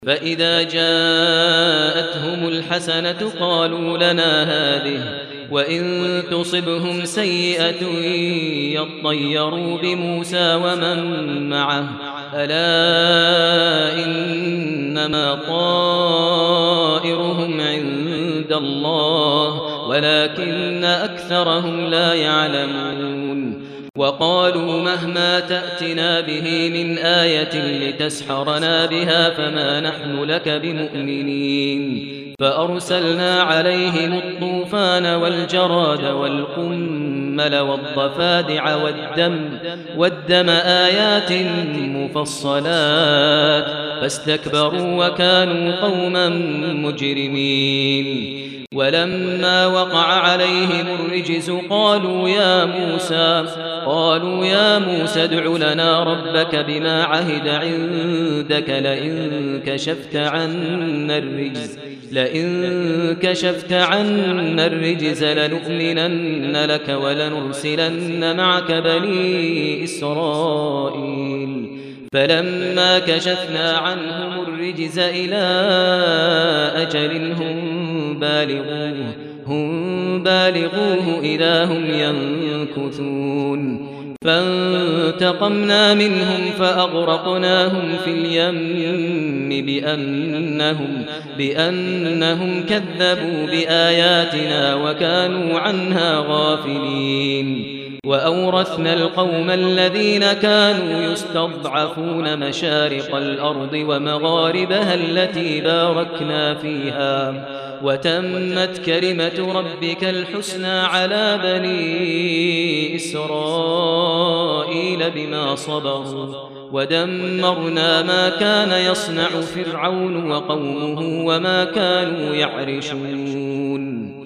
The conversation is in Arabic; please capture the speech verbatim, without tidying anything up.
فإذا جاءتهم الحسنة قالوا لنا هذه وإن تصبهم سيئة يطيروا بموسى ومن معه ألا إنما طائرهم عند الله ولكن أكثرهم لا يعلمون وقالوا مهما تأتنا به من آية لتسحرنا بها فما نحن لك بمؤمنين فأرسلنا عليهم الطوفان والجراد والقمل والضفادع والدم, والدم آيات مفصلات فاستكبروا وكانوا قوما مجرمين ولما وقع عليهم الرجز قالوا يا موسى قالوا يا موسى ادع لنا ربك بما عهد عندك لئن كشفت عنا الرجز لئن كشفت عنا الرجز لنؤمنن لك ولنرسلن معك بني إسرائيل فلما كشفنا عنهم الرجز إلى أجل هم بالغوه هم بالغوه إذا هم ينكثون فانتقمنا منهم فأغرقناهم في اليم بأنهم, بأنهم كذبوا بآياتنا وكانوا عنها غافلين وأورثنا القوم الذين كانوا يستضعفون مشارق الأرض ومغاربها التي باركنا فيها وتمت كلمة ربك الحسنى على بني إسرائيل بما صبروا ودمرنا ما كان يصنع فرعون وقومه وما كانوا يعرشون